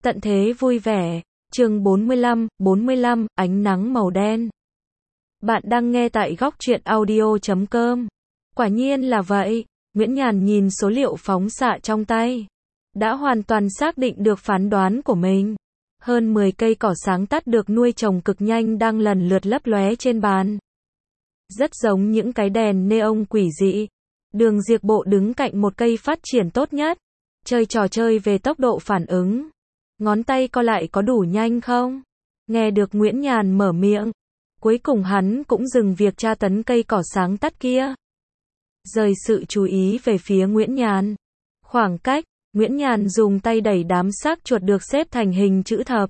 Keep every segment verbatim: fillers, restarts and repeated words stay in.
Tận thế vui vẻ, chương bốn mươi lăm, bốn mươi lăm, ánh nắng màu đen. Bạn đang nghe tại góc truyện audio chấm com. Quả nhiên là vậy, Nguyễn Nhàn nhìn số liệu phóng xạ trong tay. Đã hoàn toàn xác định được phán đoán của mình. Hơn mười cây cỏ sáng tắt được nuôi trồng cực nhanh đang lần lượt lấp lóe trên bàn. Rất giống những cái đèn neon quỷ dị. Đường Diệp Bộ đứng cạnh một cây phát triển tốt nhất. Chơi trò chơi về tốc độ phản ứng. Ngón tay co lại có đủ nhanh không? Nghe được Nguyễn Nhàn mở miệng. Cuối cùng hắn cũng dừng việc tra tấn cây cỏ sáng tắt kia. Rời sự chú ý về phía Nguyễn Nhàn. Khoảng cách, Nguyễn Nhàn dùng tay đẩy đám xác chuột được xếp thành hình chữ thập.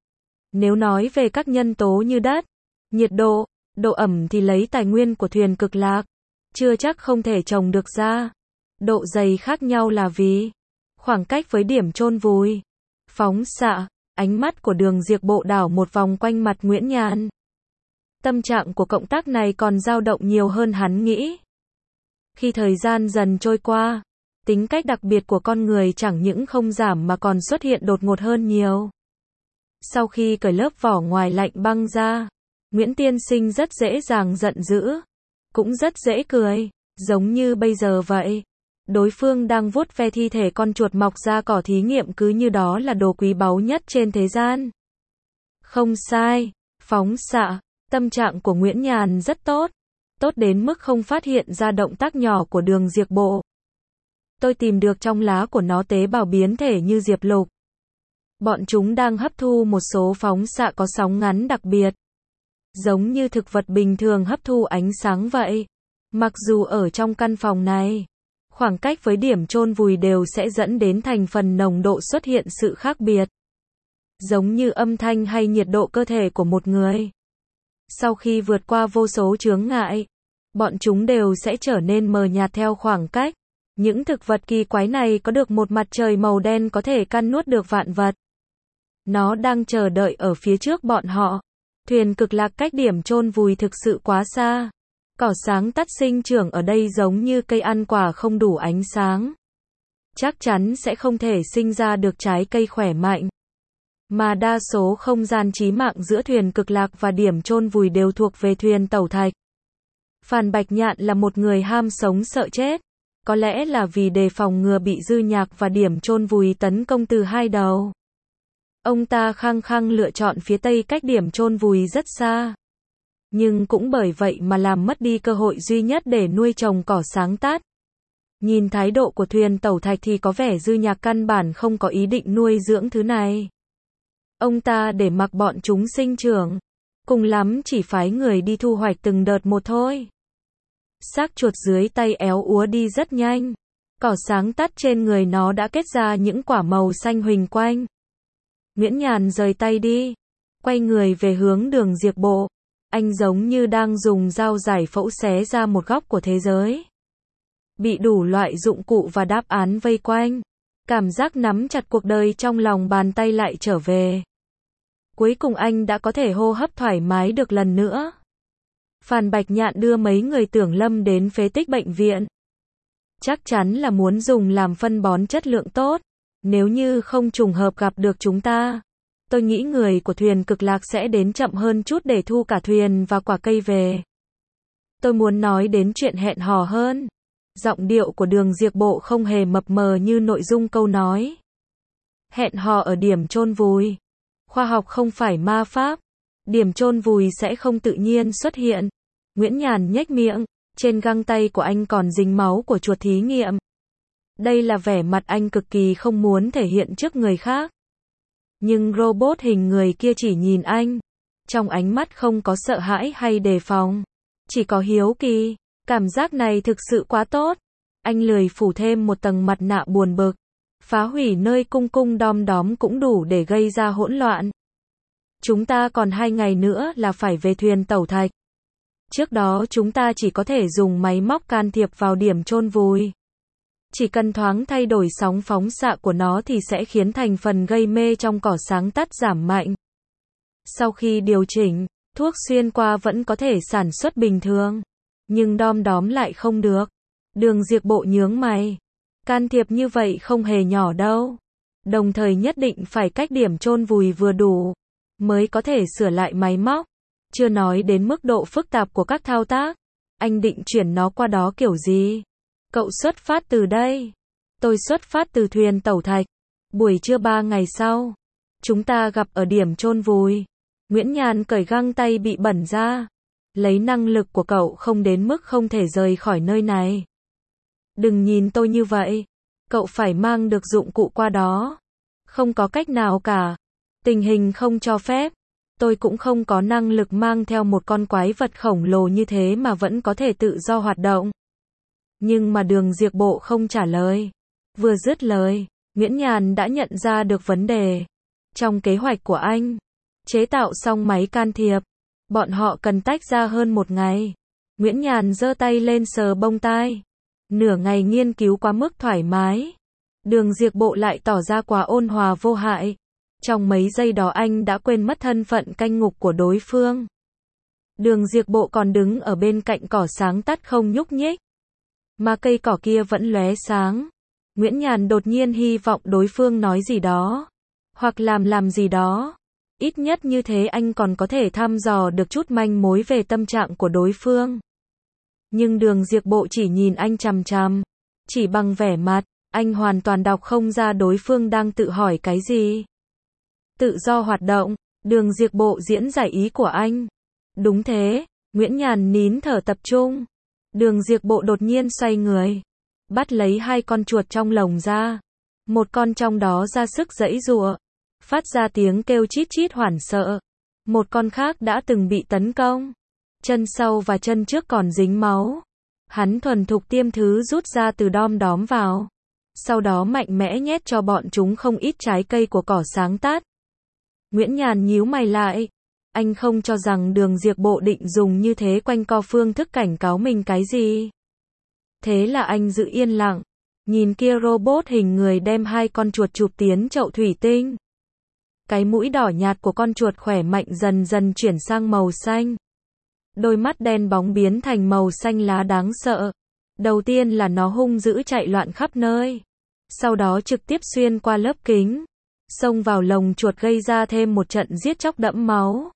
Nếu nói về các nhân tố như đất, nhiệt độ, độ ẩm thì lấy tài nguyên của thuyền cực lạc. Chưa chắc không thể trồng được ra. Độ dày khác nhau là vì khoảng cách với điểm chôn vùi. Phóng xạ, ánh mắt của Đường Diệp Bộ đảo một vòng quanh mặt Nguyễn Nhàn. Tâm trạng của cộng tác này còn dao động nhiều hơn hắn nghĩ. Khi thời gian dần trôi qua, tính cách đặc biệt của con người chẳng những không giảm mà còn xuất hiện đột ngột hơn nhiều. Sau khi cởi lớp vỏ ngoài lạnh băng ra, Nguyễn Tiên Sinh rất dễ dàng giận dữ, cũng rất dễ cười, giống như bây giờ vậy. Đối phương đang vuốt ve thi thể con chuột mọc ra cỏ thí nghiệm cứ như đó là đồ quý báu nhất trên thế gian. Không sai, phóng xạ, tâm trạng của Nguyễn Nhàn rất tốt, tốt đến mức không phát hiện ra động tác nhỏ của Đường Diệp Bộ. Tôi tìm được trong lá của nó tế bào biến thể như diệp lục. Bọn chúng đang hấp thu một số phóng xạ có sóng ngắn đặc biệt. Giống như thực vật bình thường hấp thu ánh sáng vậy. Mặc dù ở trong căn phòng này, khoảng cách với điểm chôn vùi đều sẽ dẫn đến thành phần nồng độ xuất hiện sự khác biệt. Giống như âm thanh hay nhiệt độ cơ thể của một người. Sau khi vượt qua vô số chướng ngại, bọn chúng đều sẽ trở nên mờ nhạt theo khoảng cách. Những thực vật kỳ quái này có được một mặt trời màu đen có thể căn nuốt được vạn vật. Nó đang chờ đợi ở phía trước bọn họ. Thuyền cực lạc cách điểm chôn vùi thực sự quá xa. Cỏ sáng tắt sinh trưởng ở đây giống như cây ăn quả không đủ ánh sáng. Chắc chắn sẽ không thể sinh ra được trái cây khỏe mạnh. Mà đa số không gian chí mạng giữa thuyền cực lạc và điểm chôn vùi đều thuộc về thuyền tẩu thạch. Phan Bạch Nhạn là một người ham sống sợ chết. Có lẽ là vì đề phòng ngừa bị dư nhạc và điểm chôn vùi tấn công từ hai đầu. Ông ta khăng khăng lựa chọn phía tây cách điểm chôn vùi rất xa. Nhưng cũng bởi vậy mà làm mất đi cơ hội duy nhất để nuôi trồng cỏ sáng tát. Nhìn thái độ của thuyền tẩu thạch thì có vẻ dư nhạc căn bản không có ý định nuôi dưỡng thứ này. Ông ta để mặc bọn chúng sinh trưởng. Cùng lắm chỉ phái người đi thu hoạch từng đợt một thôi. Xác chuột dưới tay éo úa đi rất nhanh. Cỏ sáng tắt trên người nó đã kết ra những quả màu xanh huỳnh quanh. Nguyễn Nhàn rời tay đi. Quay người về hướng Đường Diệp Bộ. Anh giống như đang dùng dao giải phẫu xé ra một góc của thế giới. Bị đủ loại dụng cụ và đáp án vây quanh. Cảm giác nắm chặt cuộc đời trong lòng bàn tay lại trở về. Cuối cùng anh đã có thể hô hấp thoải mái được lần nữa. Phan Bạch Nhạn đưa mấy người Tưởng Lâm đến phế tích bệnh viện. Chắc chắn là muốn dùng làm phân bón chất lượng tốt. Nếu như không trùng hợp gặp được chúng ta, tôi nghĩ người của thuyền cực lạc sẽ đến chậm hơn chút để thu cả thuyền và quả cây về. Tôi muốn nói đến chuyện hẹn hò hơn. Giọng điệu của Đường Diệp Bộ không hề mập mờ như nội dung câu nói. Hẹn hò ở điểm chôn vùi. Khoa học không phải ma pháp. Điểm chôn vùi sẽ không tự nhiên xuất hiện. Nguyễn Nhàn nhếch miệng. Trên găng tay của anh còn dính máu của chuột thí nghiệm. Đây là vẻ mặt anh cực kỳ không muốn thể hiện trước người khác. Nhưng robot hình người kia chỉ nhìn anh. Trong ánh mắt không có sợ hãi hay đề phòng. Chỉ có hiếu kỳ. Cảm giác này thực sự quá tốt. Anh lười phủ thêm một tầng mặt nạ buồn bực. Phá hủy nơi cung cung đom đóm cũng đủ để gây ra hỗn loạn. Chúng ta còn hai ngày nữa là phải về thuyền tẩu thạch. Trước đó chúng ta chỉ có thể dùng máy móc can thiệp vào điểm chôn vùi. Chỉ cần thoáng thay đổi sóng phóng xạ của nó thì sẽ khiến thành phần gây mê trong cỏ sáng tắt giảm mạnh. Sau khi điều chỉnh, thuốc xuyên qua vẫn có thể sản xuất bình thường. Nhưng đom đóm lại không được. Đường Diệp Bộ nhướng mày. Can thiệp như vậy không hề nhỏ đâu. Đồng thời nhất định phải cách điểm chôn vùi vừa đủ, mới có thể sửa lại máy móc. Chưa nói đến mức độ phức tạp của các thao tác. Anh định chuyển nó qua đó kiểu gì? Cậu xuất phát từ đây. Tôi xuất phát từ thuyền tàu thạch. Buổi trưa ba ngày sau, chúng ta gặp ở điểm chôn vùi. Nguyễn Nhàn cởi găng tay bị bẩn ra. Lấy năng lực của cậu không đến mức không thể rời khỏi nơi này. Đừng nhìn tôi như vậy. Cậu phải mang được dụng cụ qua đó. Không có cách nào cả. Tình hình không cho phép. Tôi cũng không có năng lực mang theo một con quái vật khổng lồ như thế mà vẫn có thể tự do hoạt động. Nhưng mà Đường Diệp Bộ không trả lời. Vừa dứt lời, Nguyễn Nhàn đã nhận ra được vấn đề. Trong kế hoạch của anh, chế tạo xong máy can thiệp, bọn họ cần tách ra hơn một ngày. Nguyễn Nhàn giơ tay lên sờ bông tai. Nửa ngày nghiên cứu quá mức thoải mái. Đường Diệp Bộ lại tỏ ra quá ôn hòa vô hại. Trong mấy giây đó anh đã quên mất thân phận canh ngục của đối phương. Đường Diệp Bộ còn đứng ở bên cạnh cỏ sáng tắt không nhúc nhích. Mà cây cỏ kia vẫn lóe sáng. Nguyễn Nhàn đột nhiên hy vọng đối phương nói gì đó. Hoặc làm làm gì đó. Ít nhất như thế anh còn có thể thăm dò được chút manh mối về tâm trạng của đối phương. Nhưng Đường Diệp Bộ chỉ nhìn anh chằm chằm. Chỉ bằng vẻ mặt, anh hoàn toàn đọc không ra đối phương đang tự hỏi cái gì. Tự do hoạt động, Đường Diệp Bộ diễn giải ý của anh. Đúng thế, Nguyễn Nhàn nín thở tập trung. Đường Diệp Bộ đột nhiên xoay người. Bắt lấy hai con chuột trong lồng ra. Một con trong đó ra sức giãy giụa. Phát ra tiếng kêu chít chít hoảng sợ. Một con khác đã từng bị tấn công. Chân sau và chân trước còn dính máu. Hắn thuần thục tiêm thứ rút ra từ đom đóm vào. Sau đó mạnh mẽ nhét cho bọn chúng không ít trái cây của cỏ sáng tát. Nguyễn Nhàn nhíu mày lại. Anh không cho rằng Đường Diệp Bộ định dùng như thế quanh co phương thức cảnh cáo mình cái gì. Thế là anh giữ yên lặng. Nhìn kia robot hình người đem hai con chuột chụp tiến chậu thủy tinh. Cái mũi đỏ nhạt của con chuột khỏe mạnh dần dần chuyển sang màu xanh. Đôi mắt đen bóng biến thành màu xanh lá đáng sợ. Đầu tiên là nó hung dữ chạy loạn khắp nơi. Sau đó trực tiếp xuyên qua lớp kính. Xông vào lồng chuột gây ra thêm một trận giết chóc đẫm máu.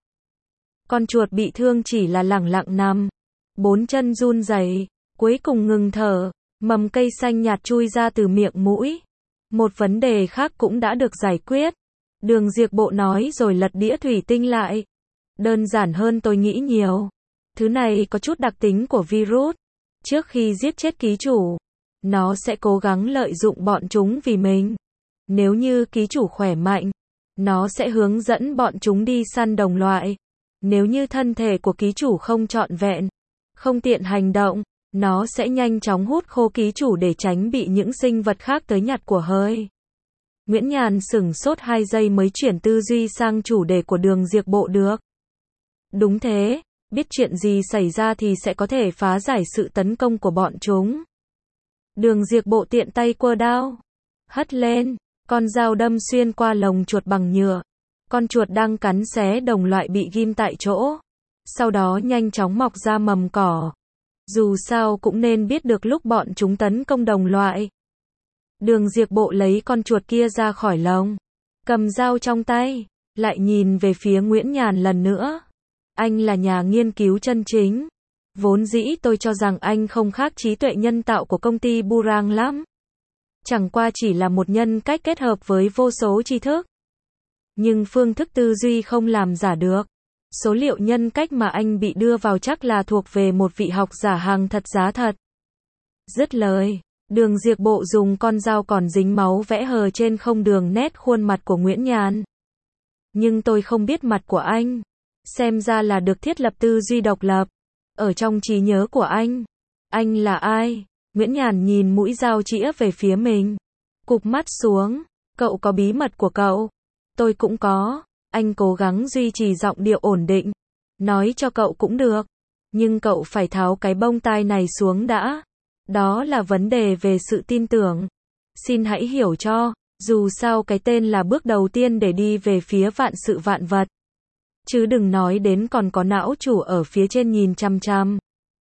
Con chuột bị thương chỉ là lẳng lặng nằm. Bốn chân run rẩy, cuối cùng ngừng thở. Mầm cây xanh nhạt chui ra từ miệng mũi. Một vấn đề khác cũng đã được giải quyết. Đường Diệp Bộ nói rồi lật đĩa thủy tinh lại. Đơn giản hơn tôi nghĩ nhiều. Thứ này có chút đặc tính của virus. Trước khi giết chết ký chủ, nó sẽ cố gắng lợi dụng bọn chúng vì mình. Nếu như ký chủ khỏe mạnh, nó sẽ hướng dẫn bọn chúng đi săn đồng loại. Nếu như thân thể của ký chủ không trọn vẹn, không tiện hành động, nó sẽ nhanh chóng hút khô ký chủ để tránh bị những sinh vật khác tới nhặt của hơi. Nguyễn Nhàn sửng sốt hai giây mới chuyển tư duy sang chủ đề của Đường Diệp Bộ được. Đúng thế, biết chuyện gì xảy ra thì sẽ có thể phá giải sự tấn công của bọn chúng. Đường Diệp Bộ tiện tay quơ đao, hất lên, con dao đâm xuyên qua lồng chuột bằng nhựa. Con chuột đang cắn xé đồng loại bị ghim tại chỗ. Sau đó nhanh chóng mọc ra mầm cỏ. Dù sao cũng nên biết được lúc bọn chúng tấn công đồng loại. Đường Diệp Bộ lấy con chuột kia ra khỏi lồng. Cầm dao trong tay. Lại nhìn về phía Nguyễn Nhàn lần nữa. Anh là nhà nghiên cứu chân chính. Vốn dĩ tôi cho rằng anh không khác trí tuệ nhân tạo của công ty Burang lắm. Chẳng qua chỉ là một nhân cách kết hợp với vô số tri thức. Nhưng phương thức tư duy không làm giả được. Số liệu nhân cách mà anh bị đưa vào chắc là thuộc về một vị học giả hàng thật giá thật. Dứt lời, Đường Diệp Bộ dùng con dao còn dính máu vẽ hờ trên không đường nét khuôn mặt của Nguyễn Nhàn. Nhưng tôi không biết mặt của anh. Xem ra là được thiết lập tư duy độc lập. Ở trong trí nhớ của anh. Anh là ai? Nguyễn Nhàn nhìn mũi dao chĩa về phía mình. Cụp mắt xuống. Cậu có bí mật của cậu. Tôi cũng có. Anh cố gắng duy trì giọng điệu ổn định. Nói cho cậu cũng được. Nhưng cậu phải tháo cái bông tai này xuống đã. Đó là vấn đề về sự tin tưởng. Xin hãy hiểu cho. Dù sao cái tên là bước đầu tiên để đi về phía vạn sự vạn vật. Chứ đừng nói đến còn có não chủ ở phía trên nhìn chăm chăm.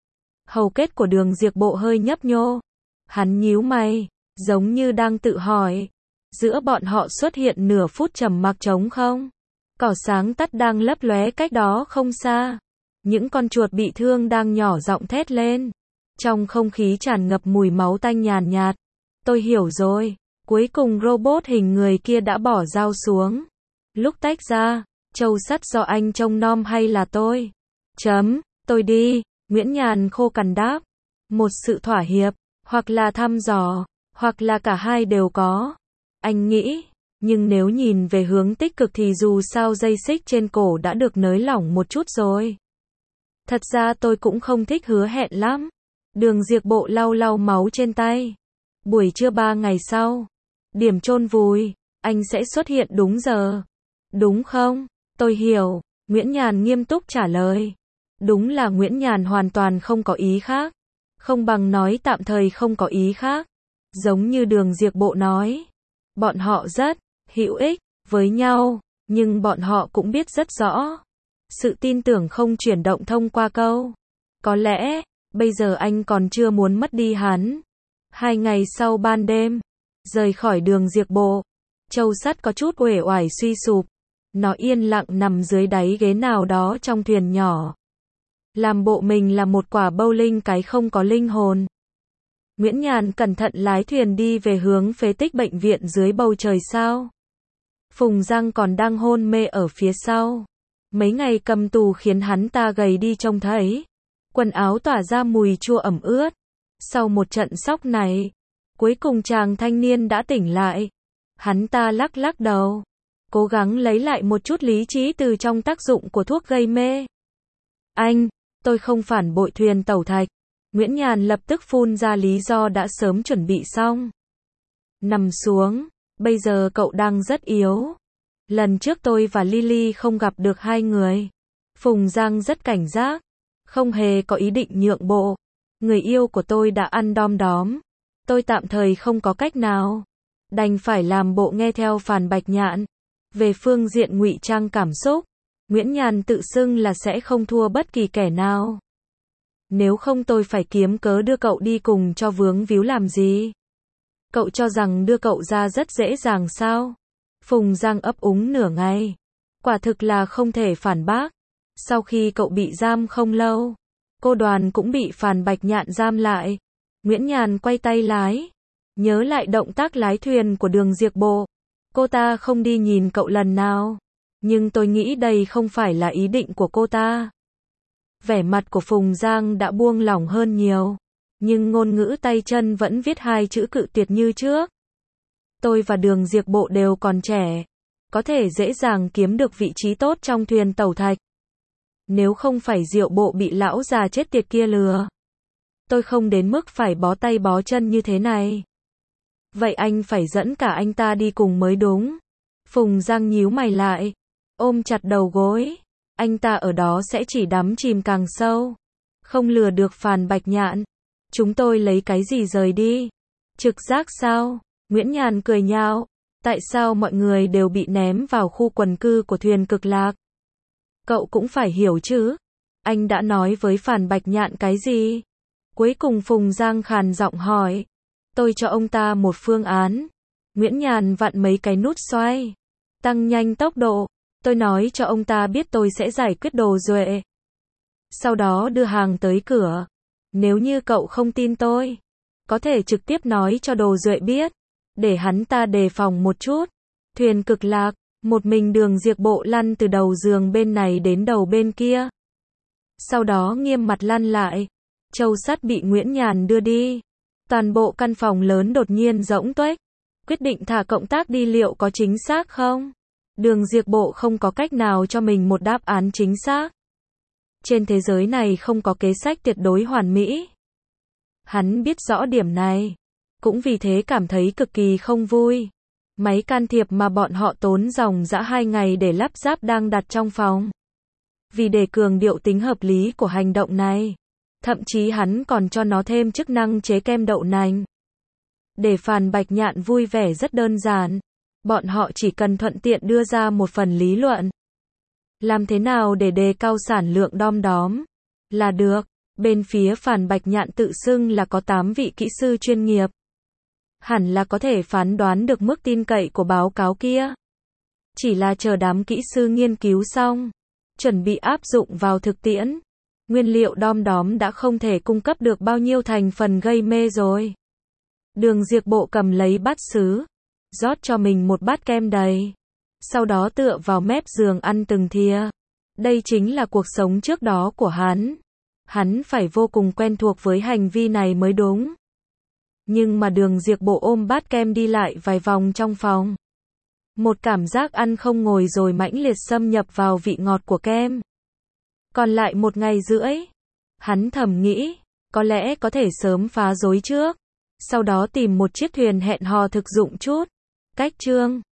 Hầu kết của Đường Diệp Bộ hơi nhấp nhô. Hắn nhíu mày, giống như đang tự hỏi. Giữa bọn họ xuất hiện nửa phút trầm mặc trống không. Cỏ sáng tắt đang lấp lóe cách đó không xa. Những con chuột bị thương đang nhỏ giọng thét lên. Trong không khí tràn ngập mùi máu tanh nhàn nhạt. Tôi hiểu rồi. Cuối cùng robot hình người kia đã bỏ dao xuống. Lúc tách ra, châu sắt do anh trông nom hay là tôi? Chấm, tôi đi. Nguyễn Nhàn khô cằn đáp. Một sự thỏa hiệp, hoặc là thăm dò, hoặc là cả hai đều có. Anh nghĩ, nhưng nếu nhìn về hướng tích cực thì dù sao dây xích trên cổ đã được nới lỏng một chút rồi. Thật ra tôi cũng không thích hứa hẹn lắm. Đường Diệp Bộ lau lau máu trên tay. Buổi trưa ba ngày sau, điểm chôn vùi, anh sẽ xuất hiện đúng giờ. Đúng không? Tôi hiểu, Nguyễn Nhàn nghiêm túc trả lời. Đúng là Nguyễn Nhàn hoàn toàn không có ý khác. Không bằng nói tạm thời không có ý khác. Giống như Đường Diệp Bộ nói. Bọn họ rất hữu ích với nhau, nhưng bọn họ cũng biết rất rõ. Sự tin tưởng không chuyển động thông qua câu. Có lẽ, bây giờ anh còn chưa muốn mất đi hắn. Hai ngày sau ban đêm, rời khỏi Đường Diệp Bộ, Châu Sắt có chút uể oải suy sụp. Nó yên lặng nằm dưới đáy ghế nào đó trong thuyền nhỏ. Làm bộ mình là một quả bowling cái không có linh hồn. Nguyễn Nhàn cẩn thận lái thuyền đi về hướng phế tích bệnh viện dưới bầu trời sao. Phùng Giang còn đang hôn mê ở phía sau. Mấy ngày cầm tù khiến hắn ta gầy đi trông thấy. Quần áo tỏa ra mùi chua ẩm ướt. Sau một trận sốc này, cuối cùng chàng thanh niên đã tỉnh lại. Hắn ta lắc lắc đầu, cố gắng lấy lại một chút lý trí từ trong tác dụng của thuốc gây mê. Anh, tôi không phản bội thuyền tàu thạch. Nguyễn Nhàn lập tức phun ra lý do đã sớm chuẩn bị xong. Nằm xuống, bây giờ cậu đang rất yếu. Lần trước tôi và Lily không gặp được hai người. Phùng Giang rất cảnh giác, không hề có ý định nhượng bộ. Người yêu của tôi đã ăn đom đóm. Tôi tạm thời không có cách nào. Đành phải làm bộ nghe theo phàn Bạch Nhạn. Về phương diện ngụy trang cảm xúc, Nguyễn Nhàn tự xưng là sẽ không thua bất kỳ kẻ nào. Nếu không tôi phải kiếm cớ đưa cậu đi cùng cho vướng víu làm gì? Cậu cho rằng đưa cậu ra rất dễ dàng sao? Phùng Giang ấp úng nửa ngày. Quả thực là không thể phản bác. Sau khi cậu bị giam không lâu, cô Đoàn cũng bị phàn Bạch Nhạn giam lại. Nguyễn Nhàn quay tay lái. Nhớ lại động tác lái thuyền của Đường Diệp Bộ. Cô ta không đi nhìn cậu lần nào. Nhưng tôi nghĩ đây không phải là ý định của cô ta. Vẻ mặt của Phùng Giang đã buông lỏng hơn nhiều. Nhưng ngôn ngữ tay chân vẫn viết hai chữ cự tuyệt như trước. Tôi và Đường Diệp Bộ đều còn trẻ. Có thể dễ dàng kiếm được vị trí tốt trong thuyền tàu thạch. Nếu không phải Diệu Bộ bị lão già chết tiệt kia lừa, tôi không đến mức phải bó tay bó chân như thế này. Vậy anh phải dẫn cả anh ta đi cùng mới đúng. Phùng Giang nhíu mày lại, ôm chặt đầu gối. Anh ta ở đó sẽ chỉ đắm chìm càng sâu. Không lừa được phàn Bạch Nhạn. Chúng tôi lấy cái gì rời đi? Trực giác sao? Nguyễn Nhàn cười nhạo. Tại sao mọi người đều bị ném vào khu quần cư của thuyền Cực Lạc? Cậu cũng phải hiểu chứ. Anh đã nói với phàn Bạch Nhạn cái gì? Cuối cùng Phùng Giang khàn giọng hỏi. Tôi cho ông ta một phương án. Nguyễn Nhàn vặn mấy cái nút xoay. Tăng nhanh tốc độ. Tôi nói cho ông ta biết tôi sẽ giải quyết Đồ Duệ. Sau đó đưa hàng tới cửa. Nếu như cậu không tin tôi, có thể trực tiếp nói cho Đồ Duệ biết. Để hắn ta đề phòng một chút. Thuyền Cực Lạc, một mình Đường Diệp Bộ lăn từ đầu giường bên này đến đầu bên kia. Sau đó nghiêm mặt lăn lại. Châu Sắt bị Nguyễn Nhàn đưa đi. Toàn bộ căn phòng lớn đột nhiên rỗng tuếch. Quyết định thả cộng tác đi liệu có chính xác không? Đường Diệp Bộ không có cách nào cho mình một đáp án chính xác. Trên thế giới này không có kế sách tuyệt đối hoàn mỹ. Hắn biết rõ điểm này. Cũng vì thế cảm thấy cực kỳ không vui. Máy can thiệp mà bọn họ tốn dòng dã hai ngày để lắp ráp đang đặt trong phòng. Vì để cường điệu tính hợp lý của hành động này. Thậm chí hắn còn cho nó thêm chức năng chế kem đậu nành. Để phàn Bạch Nhạn vui vẻ rất đơn giản. Bọn họ chỉ cần thuận tiện đưa ra một phần lý luận. Làm thế nào để đề cao sản lượng đom đóm? Là được. Bên phía phàn Bạch Nhạn tự xưng là có tám vị kỹ sư chuyên nghiệp. hẳn là có thể phán đoán được mức tin cậy của báo cáo kia. Chỉ là chờ đám kỹ sư nghiên cứu xong, chuẩn bị áp dụng vào thực tiễn. Nguyên liệu đom đóm đã không thể cung cấp được bao nhiêu thành phần gây mê rồi. Đường Diệp Bộ cầm lấy bát sứ, rót cho mình một bát kem đầy. Sau đó tựa vào mép giường ăn từng thìa. Đây chính là cuộc sống trước đó của hắn. Hắn phải vô cùng quen thuộc với hành vi này mới đúng. Nhưng mà Đường Diệp Bộ ôm bát kem đi lại vài vòng trong phòng. Một cảm giác ăn không ngồi rồi mãnh liệt xâm nhập vào vị ngọt của kem. Còn lại một ngày rưỡi. Hắn thầm nghĩ, có lẽ có thể sớm phá rối trước. Sau đó tìm một chiếc thuyền hẹn hò thực dụng chút. Cách chương